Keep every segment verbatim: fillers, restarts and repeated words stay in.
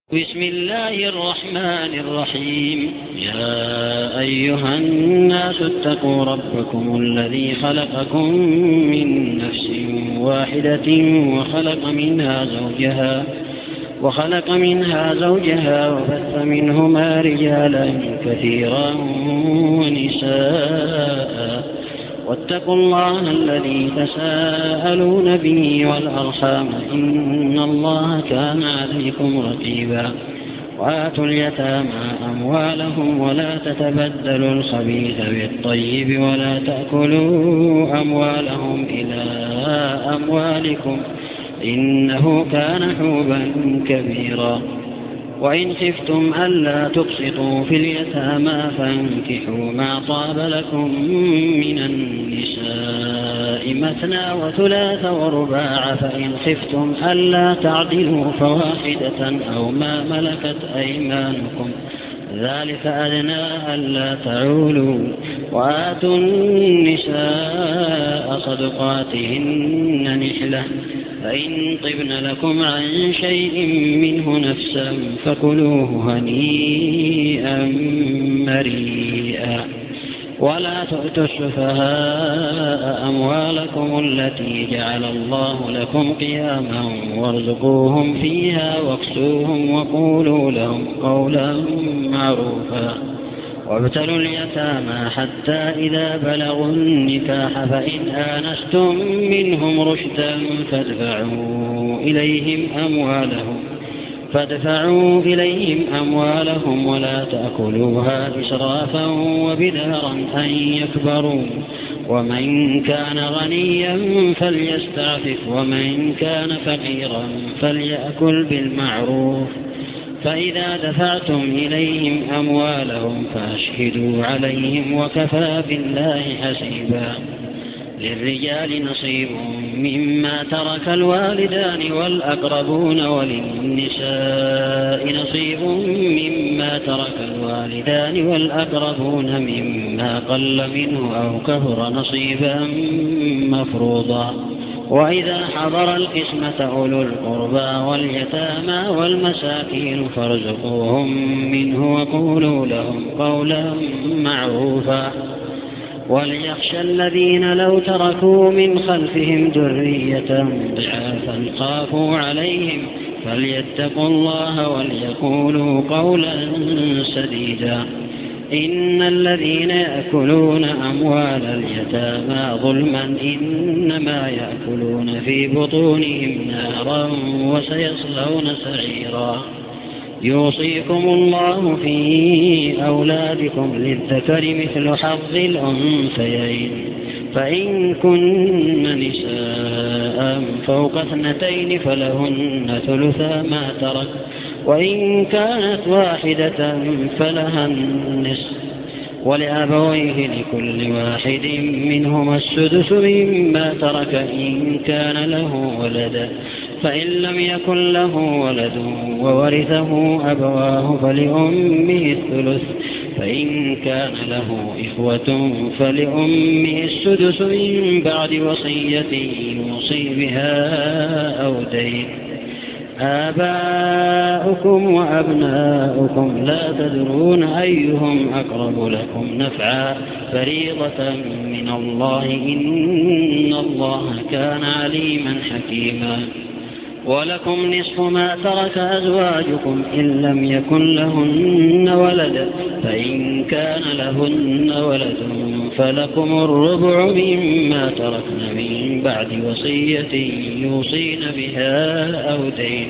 بسم الله الرحمن الرحيم. يا أيها الناس اتقوا ربكم الذي خلقكم من نفس واحدة وخلق منها زوجها وخلق منها زوجها وبث منهما رجالا كثيرا ونساء واتقوا الله الذي تساءلون به والأرحام إن الله كان عليكم رقيبا. وآتوا اليتامى أموالهم ولا تتبدلوا الخبيث بالطيب ولا تأكلوا أموالهم إلى أموالكم إنه كان حوبا كبيرا. وإن خفتم ألا تقسطوا في اليتامى فانكحوا ما طاب لكم من النساء مثنى وثلاث ورباع فإن خفتم ألا تعدلوا فواحدة أو ما ملكت أيمانكم ذلك أدنى ألا تعولوا. وآتوا النساء صدقاتهن نحلة فإن طبن لكم عن شيء منه نفسا فكلوه هنيئا مريئا. ولا تؤتوا السفهاء أموالكم التي جعل الله لكم قياما وارزقوهم فيها واكسوهم وقولوا لهم قولا معروفا. وابتلوا اليتامى حتى إذا بلغوا النكاح فإن آنستم منهم رشدا فادفعوا إليهم أموالهم فادفعوا إليهم أموالهم ولا تأكلوها إسرافا وبدارا أن يكبروا. ومن كان غنيا فليستعفف ومن كان فقيرا فليأكل بالمعروف. فإذا دفعتم إليهم أموالهم فأشهدوا عليهم وكفى بالله حسيبا. للرجال نصيب مما ترك الوالدان والأقربون وللنساء نصيب مما ترك الوالدان والأقربون مما قل منه أو كثر نصيبا مفروضا. وإذا حضر القسمة أولو القربى واليتامى والمساكين فارزقوهم منه وقولوا لهم قولا معروفا. وليخشى الذين لو تركوا من خلفهم ذرية ضعافا خافوا عليهم فليتقوا الله وليقولوا قولا سديدا. إن الذين يأكلون أموال اليتامى ظلما إنما يأكلون في بطونهم نارا وسيصلون سعيرا. يوصيكم الله في أولادكم للذكر مثل حظ الأنثيين فإن كن نساء فوق اثنتين فلهن ثلثا ما ترك وإن كانت واحدة فلها النصف ولأبويه لكل واحد منهما السدس مما ترك إن كان له ولد فإن لم يكن له ولد وورثه أبواه فلأمه الثلث فإن كان له إخوة فلأمه السدس من بعد وصية يوصي بها أو دين. آباؤكم وأبناؤكم لا تدرون أيهم أقرب لكم نفعا فريضة من الله إن الله كان عليما حكيما. ولكم نصف ما ترك أزواجكم إن لم يكن لهن ولد فإن كان لهن ولد فلكم الربع مما تركن من بعد وصية يوصين بها أو دين.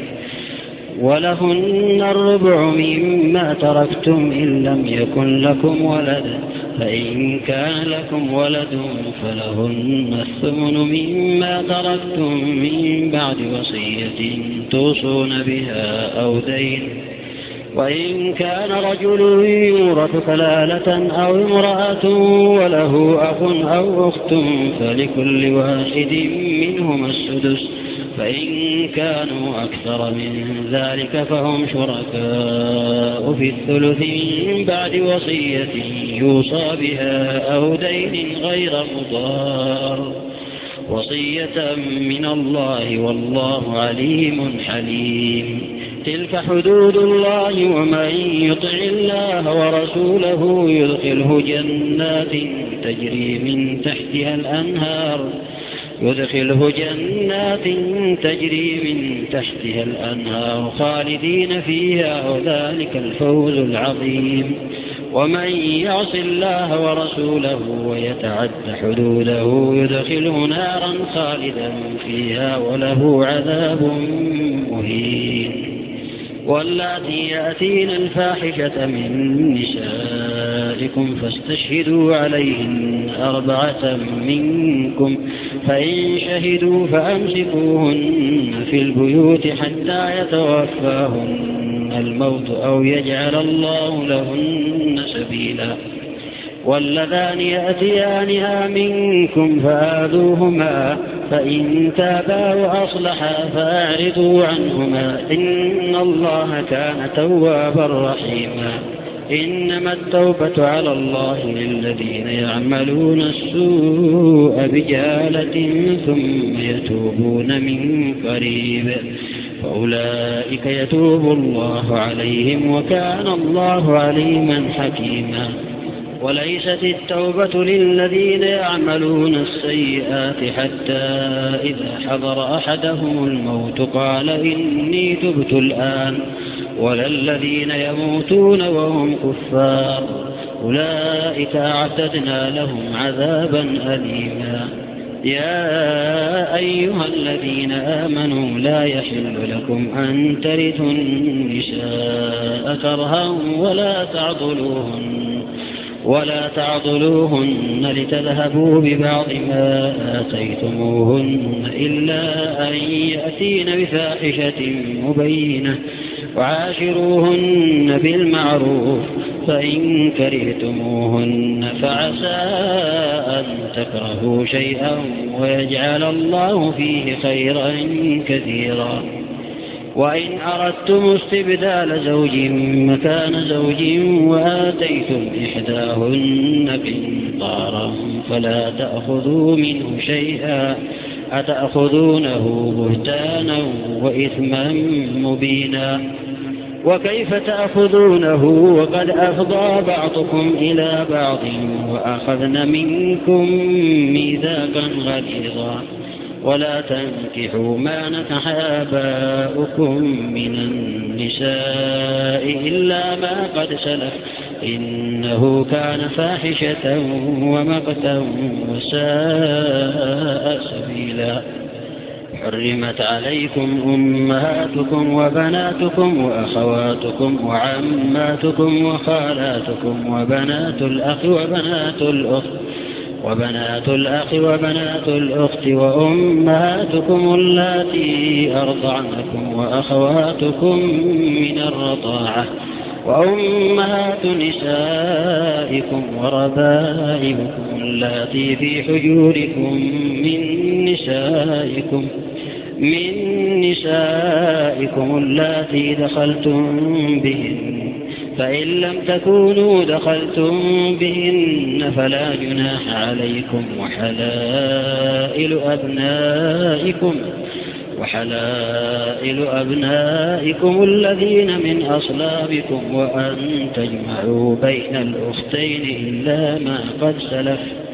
ولهن الربع مما تركتم إن لم يكن لكم ولد فإن كان لكم ولد فلهن الثمن مما تركتم من بعد وصية توصون بها أو دين. وإن كان رجل يورث كلالة أو امرأة وله أخ أو أخت فلكل واحد منهما السدس فإن كانوا أكثر من ذلك فهم شركاء في الثلث من بعد وصية يوصى بها أو دين غير مضار. وصية من الله والله عليم حليم. تلك حدود الله ومن يطع الله ورسوله يدخله جنات تجري من تحتها الأنهار يدخله جنات تجري من تحتها الأنهار خالدين فيها وذلك الفوز العظيم ومن يعص الله ورسوله ويتعد حدوده يدخله نارا خالدا فيها وله عذاب مهين واللاتي يأتين الفاحشة من نسائكم فاستشهدوا عليهن أربعة منكم فإن شهدوا فأمسكوهن في البيوت حتى يتوفاهن الموت أو يجعل الله لهن سبيلا واللذان يأتيانها منكم فآذوهما فإن تابا وأصلحا فأعرضوا عنهما إن الله كان توابا رحيما إنما التوبة على الله للذين يعملون السوء بجهالة ثم يتوبون من قريب فأولئك يتوب الله عليهم وكان الله عليما حكيما وليست التوبة للذين يعملون السيئات حتى إذا حضر أحدهم الموت قال إني تبت الآن ولا الذين يموتون وهم كفار أولئك أعتدنا لهم عذابا أليما يا أيها الذين آمنوا لا يحل لكم أن ترثوا النساء كرها ولا تعضلوهن ولا تعضلوهن لتذهبوا ببعض ما آتيتموهن إلا أن يأتين بفاحشة مبينة وعاشروهن بالمعروف فإن كرهتموهن فعسى أن تكرهوا شيئا ويجعل الله فيه خيرا كثيرا وإن أردتم استبدال زوج مكان زوج وآتيتم إحداهن قنطارا فلا تأخذوا منه شيئا أتأخذونه بهتانا وإثما مبينا وكيف تأخذونه وقد أفضى بعضكم إلى بعض وأخذن منكم ميثاقا غليظا ولا تنكحوا ما نكح آباؤكم من النساء إلا ما قد سلف إنه كان فاحشة ومقتا وساء سبيلا حرمت عليكم أمهاتكم وبناتكم وأخواتكم وعماتكم وخالاتكم وبنات الأخ وبنات الأخت وبنات الأخ وبنات الأخت وأمهاتكم اللاتي أرضعنكم وأخواتكم من الرضاعة وأمهات نسائكم وربائبكم اللاتي في حجوركم من نسائكم من نسائكم اللاتي دخلتم بهن فإن لم تكونوا دخلتم بهن فلا جناح عليكم وحلائل أبنائكم وحلائل أبنائكم الذين من أصلابكم وأن تجمعوا بين الأختين إلا ما قد سلف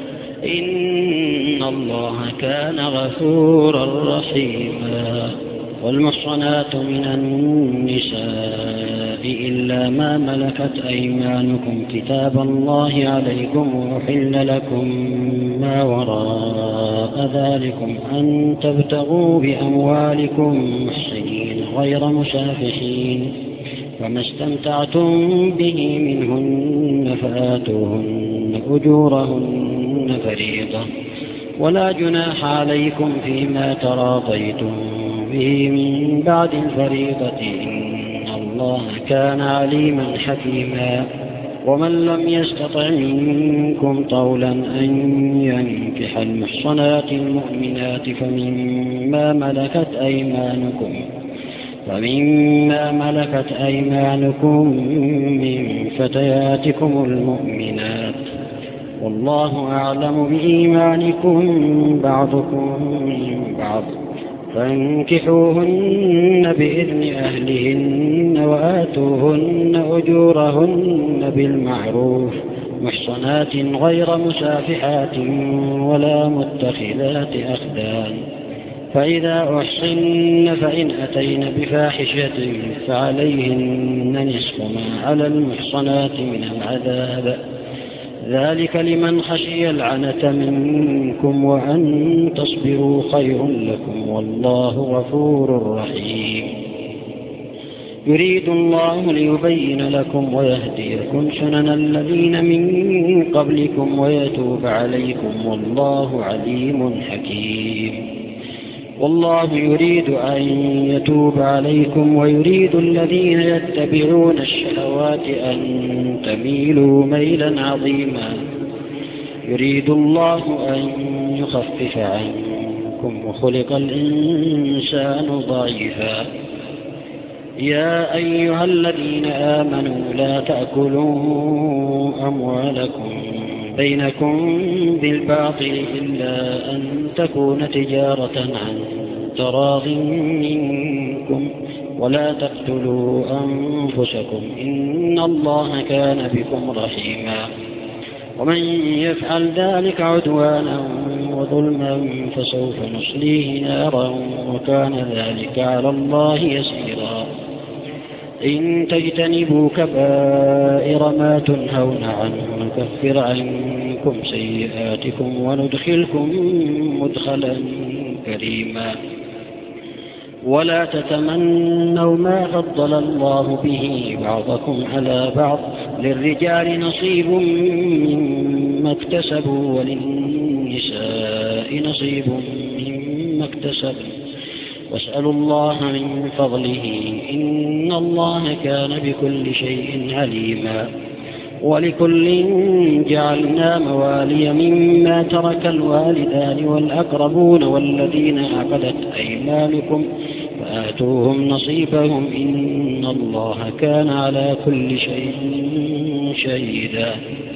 إن الله كان غفورا رحيما والمحصنات من النساء إلا ما ملكت أيمانكم كتاب الله عليكم وأحل لكم ما وراء ذلكم أن تبتغوا بأموالكم محسنين غير مسافحين فما استمتعتم به منهن فآتوهن أجورهن فريضة ولا جناح عليكم فيما تراضيتم به من بعد الفريضة إن الله كان عليما حكيما ومن لم يستطع منكم طولا أن ينكح المحصنات المؤمنات فمما ملكت أيمانكم فمما ملكت أيمانكم من فتياتكم المؤمنات والله أعلم بإيمانكم بعضكم من بعض فانكحوهن بإذن أهلهن وآتوهن أجورهن بالمعروف محصنات غير مسافحات ولا متخذات أخدان. فإذا أحصن فإن أتين بفاحشة فعليهن نصف ما على المحصنات من العذاب، ذلك لمن خشي العنة منكم وأن تصبروا خير لكم والله غفور رحيم. يريد الله ليبين لكم ويهديكم سنن الذين من قبلكم ويتوب عليكم والله عليم حكيم. والله يريد أن يتوب عليكم ويريد الذين يتبعون الشهوات أن تميلوا ميلا عظيما. يريد الله أن يخفف عنكم وخلق الإنسان ضعيفا. يا أيها الذين آمنوا لا تأكلوا أموالكم بينكم بالباطل إلا أن تكون تجارة عن تراض منكم ولا تقتلوا أنفسكم إن الله كان بكم رحيما. ومن يفعل ذلك عدوانا وظلما فسوف نصليه نارا وكان ذلك على الله يسيرا. إن تجتنبوا كبائر ما تنهون عنه نكفر عنكم سيئاتكم وندخلكم مدخلا كريما. ولا تتمنوا ما فضل الله به بعضكم على بعض للرجال نصيب مما اكتسبوا وللنساء نصيب مما اكتسبوا واسألوا الله من فضله إن الله كان بكل شيء عليما. ولكل جعلنا موالي مما ترك الوالدان والأقربون والذين عقدت أيمانكم فآتوهم نصيبهم إن الله كان على كل شيء شهيدا.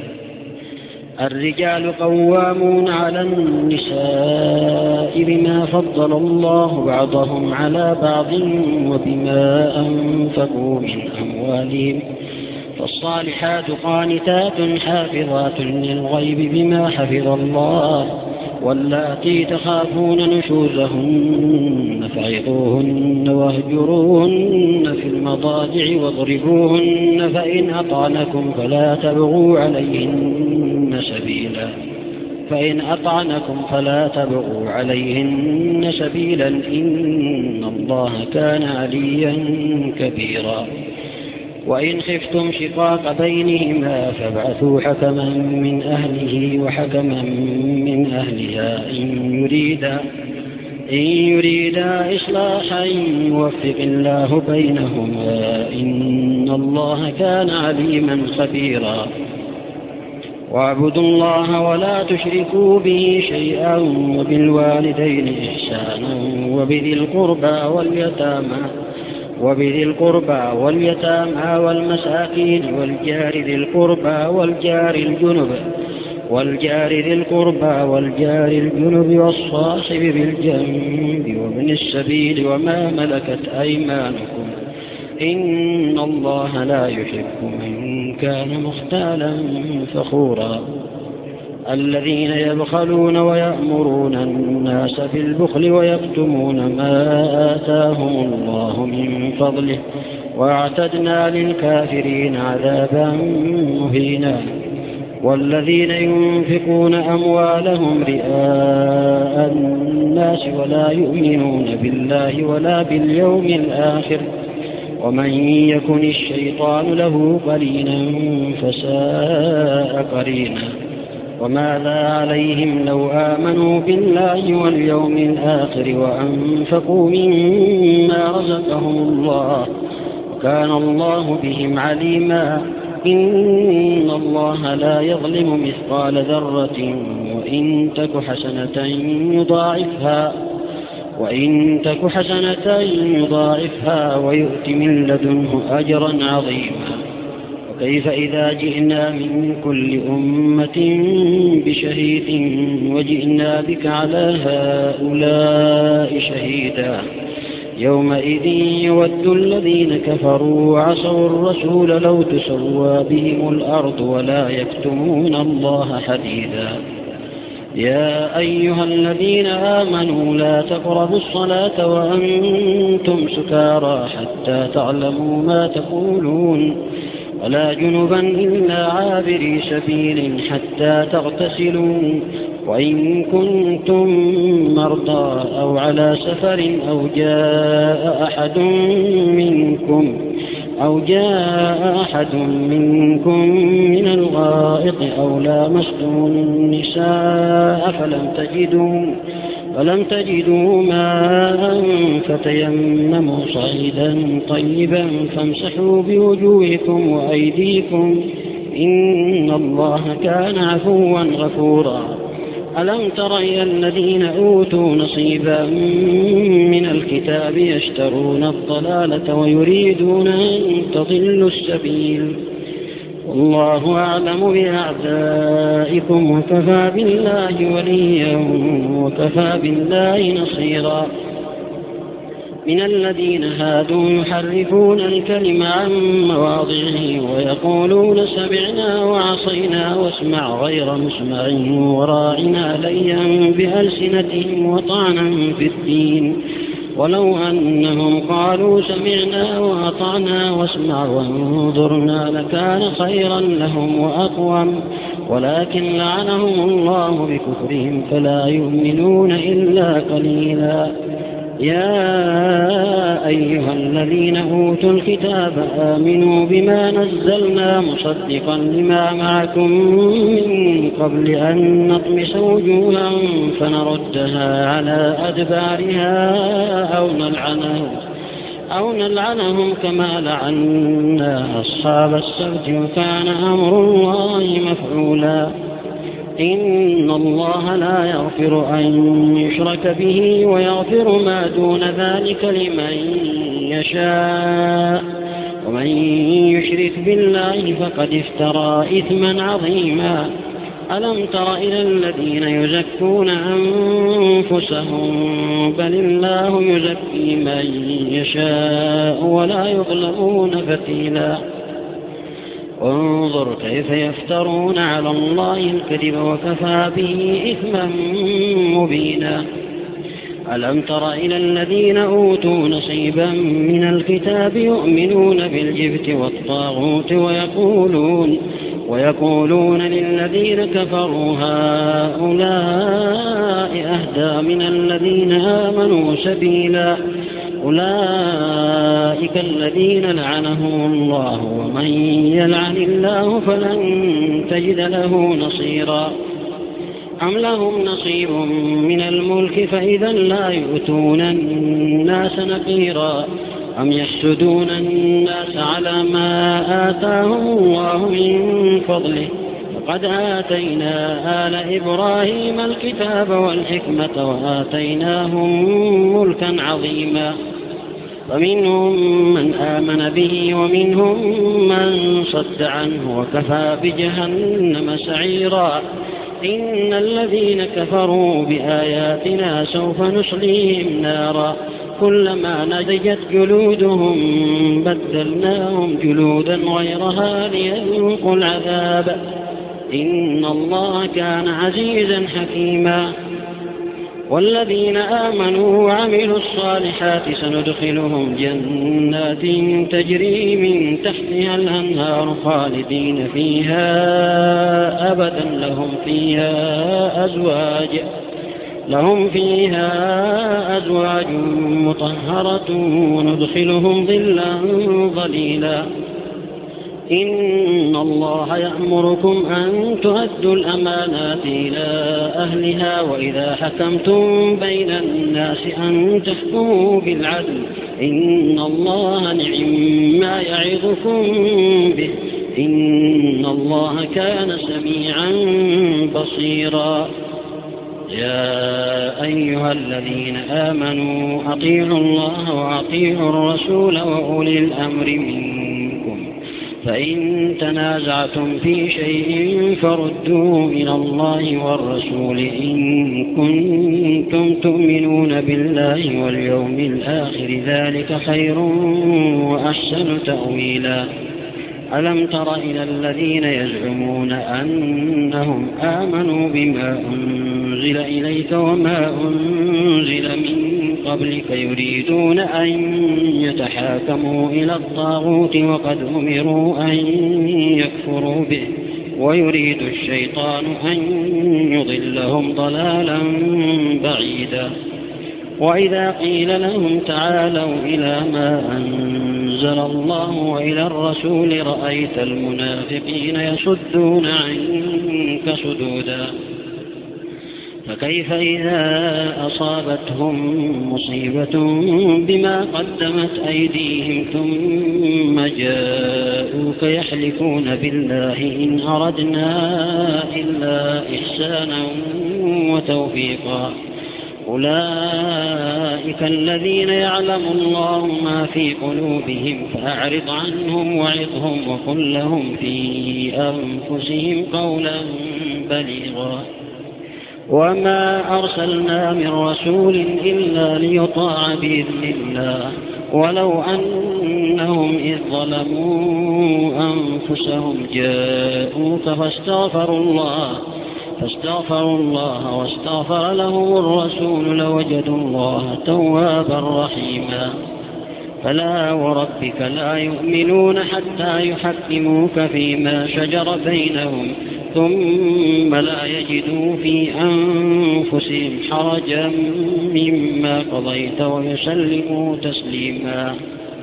الرجال قوامون على النساء بما فضل الله بعضهم على بعض وبما أنفقوا من أموالهم. فالصالحات قانتات حافظات للغيب بما حفظ الله. واللاتي تخافون نشوزهن فعظوهن واهجروهن في المضاجع واضربوهن فإن أطعنكم فلا تبغوا عليهن سبيلا فإن أطعنكم فلا تبغوا عليهن سبيلا إن الله كان عليا كبيرا. وإن خفتم شقاق بينهما فابعثوا حكما من أهله وحكما من أهلها إن يريدا إن يريدا إصلاحا يوفق الله بينهما إن الله كان عليما خبيرا. واعبدوا الله ولا تشركوا به شيئا وبالوالدين إحسانا وبذي القربى واليتامى وبذي القربى واليتامى والمساكين والجار ذي القربى والجار الجنب والجار ذي القربى والجار الجنب والصاحب بالجنب وابن السبيل وما ملكت أيمانكم إن الله لا يحب من كان مختالا فخورا. الذين يبخلون ويأمرون الناس بالبخل ويكتمون ما آتاهم الله من فضله واعتدنا للكافرين عذابا مهينا. والذين ينفقون أموالهم رئاء الناس ولا يؤمنون بالله ولا باليوم الآخر ومن يكن الشيطان له قرينا فساء قرينا. وماذا عليهم لو آمنوا بالله واليوم الآخر وأنفقوا مما رزقهم الله وكان الله بهم عليما. إن الله لا يظلم مثقال ذرة وإن تك حسنة يضاعفها وإن تك حسنة يضاعفها ويؤت من لدنه أجرا عظيما كيف إذا جئنا من كل أمة بشهيد وجئنا بك على هؤلاء شهيدا يومئذ يود الذين كفروا وعصوا الرسول لو تسوى بهم الأرض ولا يكتمون الله حديثا يا أيها الذين آمنوا لا تقربوا الصلاة وأنتم سكارى حتى تعلموا ما تقولون ولا جنبا إلا عابري سبيل حتى تغتسلوا وإن كنتم مرضى أو على سفر أو جاء أحد منكم أو جاء أحد منكم من الغائط أو لامستم النساء فلم تجدوا فلم تجدوا ماء فتيمموا صعيدا طيبا فامسحوا بوجوهكم وأيديكم إن الله كان عفوا غفورا ألم تر إلى الذين أوتوا نصيبا من الكتاب يشترون الضلالة ويريدون أن تضلوا السبيل والله أعلم بأعدائكم وكفى بالله وليا وكفى بالله نصيرا من الذين هادوا يحرفون الكلم عن مواضعه ويقولون سمعنا وعصينا واسمع غير مسمع وراعنا ليا بألسنتهم وطعنا في الدين ولو أنهم قالوا سمعنا وأطعنا واسمع وانظرنا لكان خيرا لهم وأقوم ولكن لعنهم الله بكفرهم فلا يؤمنون إلا قليلا يا أيها الذين أوتوا الكتاب آمنوا بما نزلنا مصدقا لما معكم من قبل أن نطمس وجوها فنردها على أدبارها أو نلعنهم, أو نلعنهم كما لعنا أصحاب السبت وكان أمر الله مفعولا إن الله لا يغفر أن يشرك به ويغفر ما دون ذلك لمن يشاء ومن يشرك بالله فقد افترى إثما عظيما ألم تر إلى الذين يزكون أنفسهم بل الله يزكي من يشاء ولا يظلمون فتيلا انظر كيف يفترون على الله الكذب وكفى به إثما مبينا ألم تر إلى الذين أوتوا نصيبا من الكتاب يؤمنون بالجبت والطاغوت ويقولون ويقولون للذين كفروا هؤلاء أهدى من الذين آمنوا سبيلا أولئك الذين لعنهم الله ومن يلعن الله فلن تجد له نصيرا أم لهم نصيب من الملك فإذا لا يؤتون الناس نقيرا أم يحسدون الناس على ما آتاهم الله من فضله وقد آتينا آل إبراهيم الكتاب والحكمة وآتيناهم ملكا عظيما ومنهم من آمن به ومنهم من صد عنه وكفى بجهنم سعيرا إن الذين كفروا بآياتنا سوف نصليهم نارا كلما نضجت جلودهم بدلناهم جلودا غيرها ليذوقوا العذاب إن الله كان عزيزا حكيما والذين آمنوا وعملوا الصالحات سندخلهم جنات تجري من تحتها الأنهار خالدين فيها أبدا لهم فيها أزواج لهم فيها أزواج مطهرة وندخلهم ظلا ظليلا إن الله يأمركم أن تؤدوا الأمانات إلى أهلها وإذا حكمتم بين الناس أن تحكموا بالعدل إن الله نعم ما يعظكم به إن الله كان سميعا بصيرا يا أيها الذين آمنوا أطيعوا الله وأطيعوا الرسول وأولي الأمر منكم فإن تنازعتم في شيء فردوه إلى الله والرسول إن كنتم تؤمنون بالله واليوم الآخر ذلك خير وأحسن تأويلا. ألم تر إلى الذين يزعمون أنهم آمنوا بما أنزل إليك وما أنزل من قبلك يريدون أن يتحاكموا إلى الطاغوت وقد أمروا أن يكفروا به ويريد الشيطان أن يضلهم ضلالا بعيدا. وإذا قيل لهم تعالوا إلى ما أنزل الله وإلى الرسول رأيت المنافقين يصدون عنك صدودا. فكيف إذا أصابتهم مصيبة بما قدمت أيديهم ثم جاءوك يحلفون بالله إن أردنا إلا إحسانا وتوفيقا. أولئك الذين يعلم الله ما في قلوبهم فأعرض عنهم وعظهم وقل لهم في أنفسهم قولا بليغا. وما أرسلنا من رسول إلا ليطاع بإذن الله ولو أنهم إذ ظلموا أنفسهم جاءوك فاستغفروا الله فاستغفروا الله واستغفر لهم الرسول لوجدوا الله توابا رحيما. فلا وربك لا يؤمنون حتى يحكموك فيما شجر بينهم ثم لا يجدوا في أنفسهم حرجا مما قضيت ويسلموا تسليما.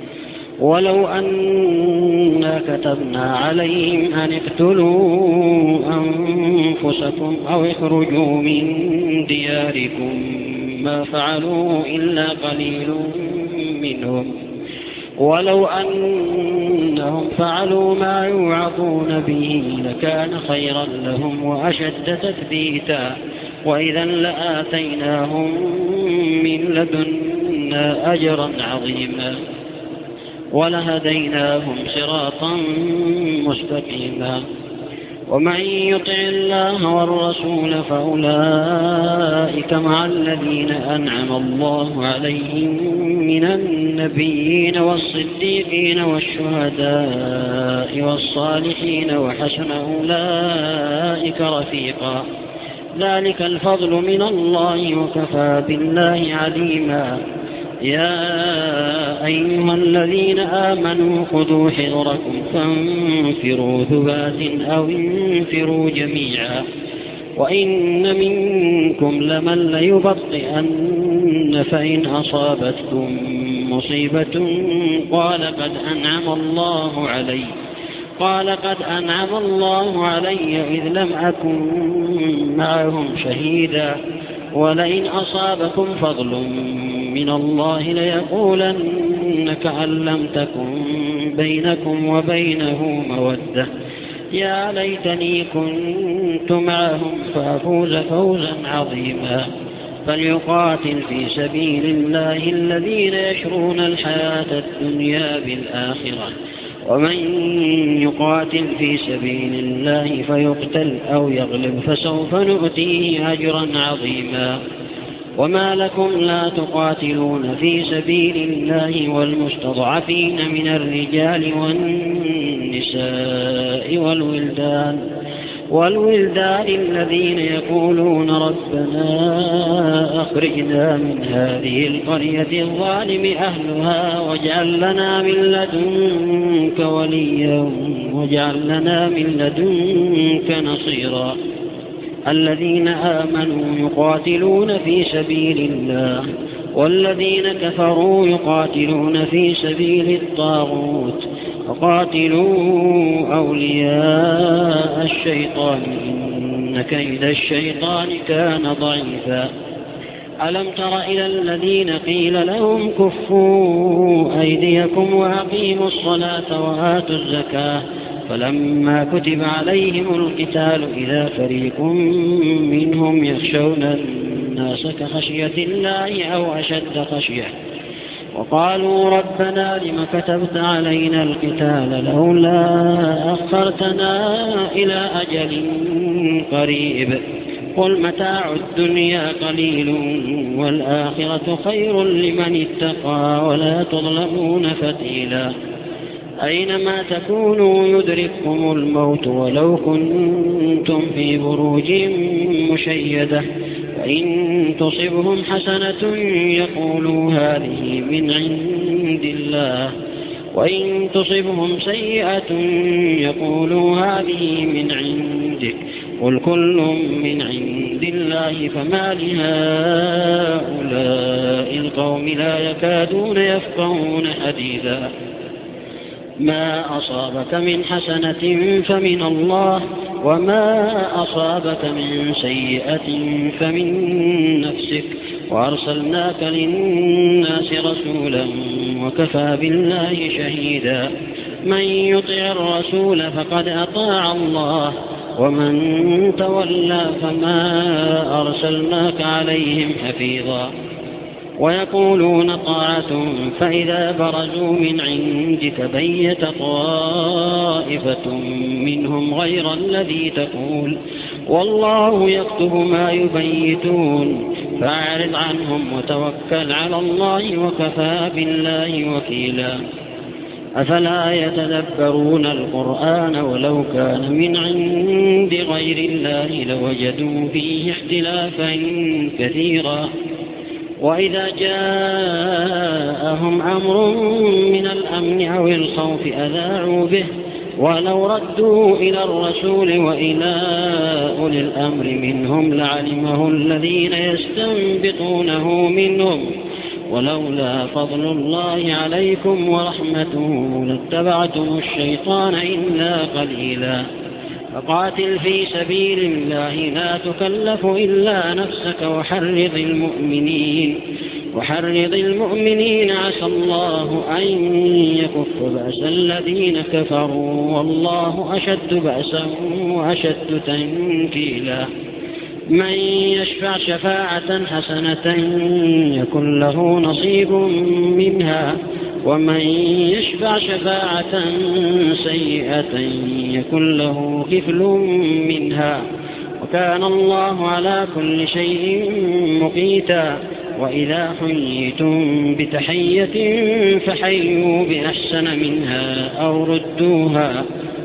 ولو أنا كتبنا عليهم أن اقتلوا أنفسكم أو اخرجوا من دياركم ما فعلوه إلا قليل منهم ولو أنهم فعلوا ما يوعظون به لكان خيرا لهم وأشد تثبيتا وإذا لآتيناهم من لدنا أجرا عظيما ولهديناهم صراطا مستقيما. ومن يطع الله والرسول فأولئك مع الذين أنعم الله عليهم من النبيين والصديقين والشهداء والصالحين وحسن أولئك رفيقا. ذلك الفضل من الله وكفى بالله عليما. يا أيها الذين آمنوا خذوا حذركم فانفروا ثبات أو انفروا جميعا وإن منكم لمن ليبطئن فإن أصابتكم مصيبة قال قد أنعم الله علي قال قد أنعم الله علي إذ لم أكن معهم شهيدا ولئن أصابكم فضل من الله ليقولن كأن لم تكن بينكم وبينه مودة يا ليتني كنت معهم فأفوز فوزا عظيما. فليقاتل في سبيل الله الذين يشرون الحياة الدنيا بالآخرة ومن يقاتل في سبيل الله فيقتل أو يغلب فسوف نؤتيه أجرا عظيما. وما لكم لا تقاتلون في سبيل الله والمستضعفين من الرجال والنساء والولدان والولدان الذين يقولون ربنا أخرجنا من هذه القرية الظالم أهلها واجعل لنا من لدنك وليا واجعل لنا من لدنك نصيرا. الذين آمنوا يقاتلون في سبيل الله والذين كفروا يقاتلون في سبيل الطاغوت فقاتلوا أولياء الشيطان إن كيد الشيطان كان ضعيفا. ألم تر إلى الذين قيل لهم كفوا أيديكم وأقيموا الصلاة وآتوا الزكاة فلما كتب عليهم القتال إذا فريق منهم يخشون الناس كخشية الله أو أشد خشية وقالوا ربنا لم كتبت علينا القتال لولا أخرتنا إلى أجل قريب قل متاع الدنيا قليل والآخرة خير لمن اتقى ولا تظلمون فتيلا أينما تكونوا يدرككم الموت ولو كنتم في بروج مشيدة وإن تصبهم حسنة يقولوا هذه من عند الله وإن تصبهم سيئة يقولوا هذه من عندك قل كل من عند الله فما لهؤلاء القوم لا يكادون يفقهون حديثا ما أصابك من حسنة فمن الله وما أصابك من سيئة فمن نفسك وأرسلناك للناس رسولا وكفى بالله شهيدا من يطع الرسول فقد أطاع الله ومن تولى فما أرسلناك عليهم حفيظا ويقولون طاعة فإذا برزوا من عندك بيت طائفة منهم غير الذي تقول والله يكتب ما يبيتون فأعرض عنهم وتوكل على الله وكفى بالله وكيلا أفلا يتدبرون القرآن ولو كان من عند غير الله لوجدوا فيه اختلافا كثيرا وإذا جاءهم أمر من الأمن أو الخوف أذاعوا به ولو ردوا إلى الرسول وإلى أولي الأمر منهم لعلمه الذين يستنبطونه منهم ولولا فضل الله عليكم ورحمته لاتبعتم الشيطان إلا قليلا فقاتل في سبيل الله لا تكلف إلا نفسك وحرض المؤمنين وحرض المؤمنين عسى الله أن يكف بأس الذين كفروا والله أشد بأسا وأشد تنكيلا من يشفع شفاعة حسنة يكن له نصيب منها ومن يشفع شفاعة سيئة يكن له كفل منها وكان الله على كل شيء مقيتا وإذا حييتم بتحية فحيوا بأحسن منها أو ردوها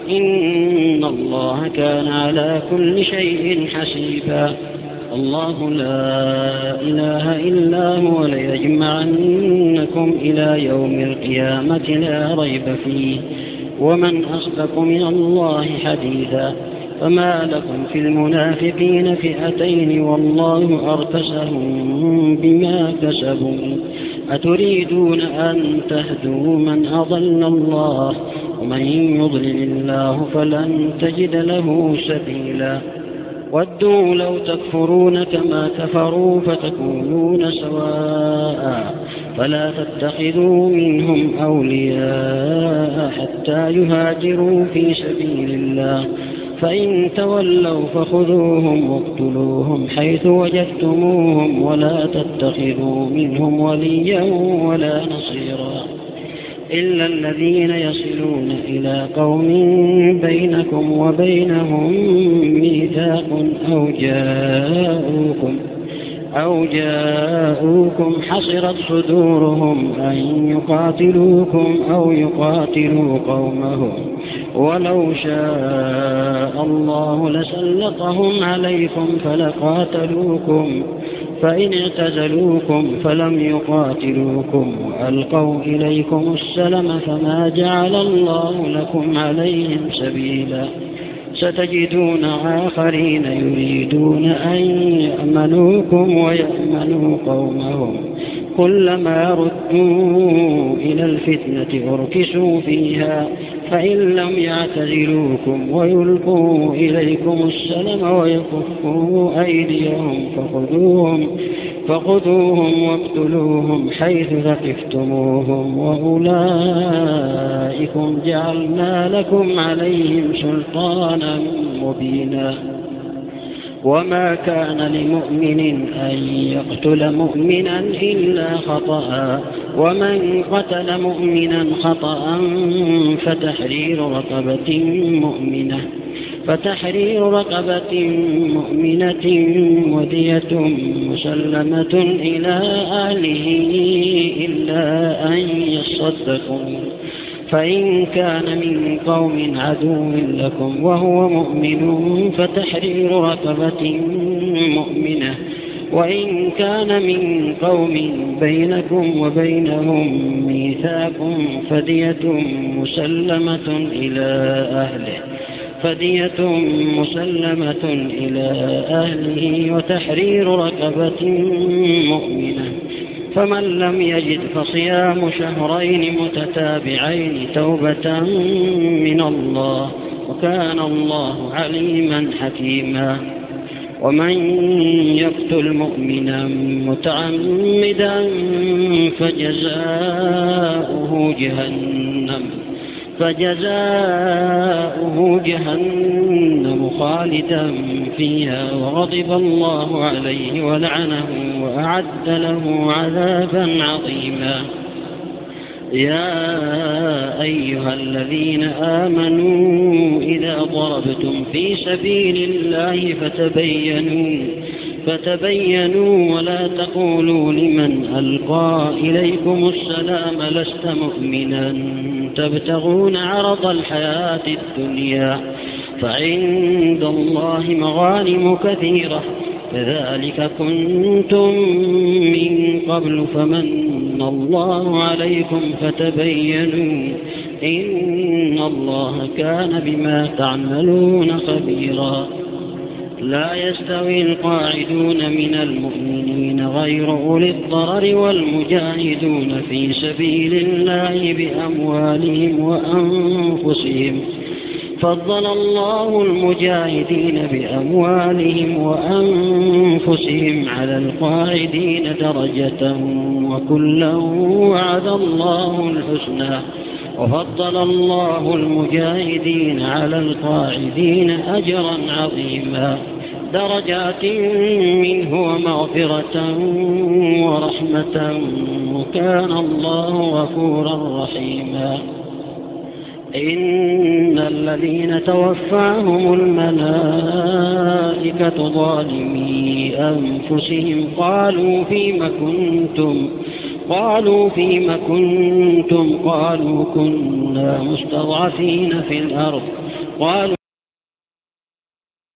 إن الله كان على كل شيء حسيبا الله لا إله إلا هو ليجمعنكم إلى يوم القيامة لا ريب فيه ومن أصدق من الله حديثا فما لكم في المنافقين فئتين والله أركسهم بما كسبوا أتريدون أن تهدوا من أضل الله ومن يضلل الله فلن تجد له سبيلا ودوا لو تكفرون كما كفروا فتكونون سواء فلا تتخذوا منهم أولياء حتى يهاجروا في سبيل الله فإن تولوا فخذوهم واقتلوهم حيث وجدتموهم ولا تتخذوا منهم وليا ولا نصيرا إلا الذين يصلون إلى قوم بينكم وبينهم ميثاق أو جاءوكم أو جاءوكم حصرت صدورهم أن يقاتلوكم أو يقاتلوا قومهم ولو شاء الله لسلطهم عليكم فلقاتلوكم فإن اعتزلوكم فلم يقاتلوكم وألقوا إليكم السلم فما جعل الله لكم عليهم سبيلا ستجدون آخرين يريدون أن يأمنوكم ويأمنوا قومهم كلما ردوا إلى الفتنة أركسوا فيها فإن لم يعتزلوكم ويلقوا إليكم السلم ويكفوا أيديهم فخذوهم, فخذوهم واقتلوهم حيث ثقفتموهم وأولئكم جعلنا لكم عليهم سلطانا مبينا وما كان لمؤمن أن يقتل مؤمنا إلا خطأ ومن قتل مؤمنا خطأ فتحرير رقبة مؤمنة فتحرير رقبة مؤمنة ودية مسلمة إلى أهله إلا أن يصدقوا فإن كان من قوم عدو لكم وهو مؤمن فتحرير رقبة مؤمنة وإن كان من قوم بينكم وبينهم ميثاق فدية مسلمة إلى أهله فدية مسلمة إلى أهله وتحرير رقبة مؤمنة فمن لم يجد فصيام شهرين متتابعين توبة من الله وكان الله عليما حكيما ومن يقتل مؤمنا متعمدا فجزاؤه جهنم فجزاؤه جهنم خالدا فيها وغضب الله عليه ولعنه وأعد له عذابا عظيما يا أيها الذين آمنوا إذا ضربتم في سبيل الله فتبينوا فتبينوا ولا تقولوا لمن ألقى إليكم السلام لست مؤمنا تبتغون عرض الحياة الدنيا فعند الله مغانم كثيرة كذلك كنتم من قبل فمن الله عليكم فتبينوا إن الله كان بما تعملون خبيرا لا يستوي القاعدون من المؤمنين غير أولي الضرر والمجاهدون في سبيل الله بأموالهم وأنفسهم فضل الله المجاهدين بأموالهم وأنفسهم على القاعدين درجة وكلا وعد الله الحسنى وفضل الله المجاهدين على القاعدين أجرا عظيما درجات منه ومغفرة ورحمة وكان الله غفورا رحيما إن الذين توفاهم الملائكة ظالمي أنفسهم قالوا فيم كنتم قالوا فيم كنتم قالوا كنا مستضعفين في الأرض قالوا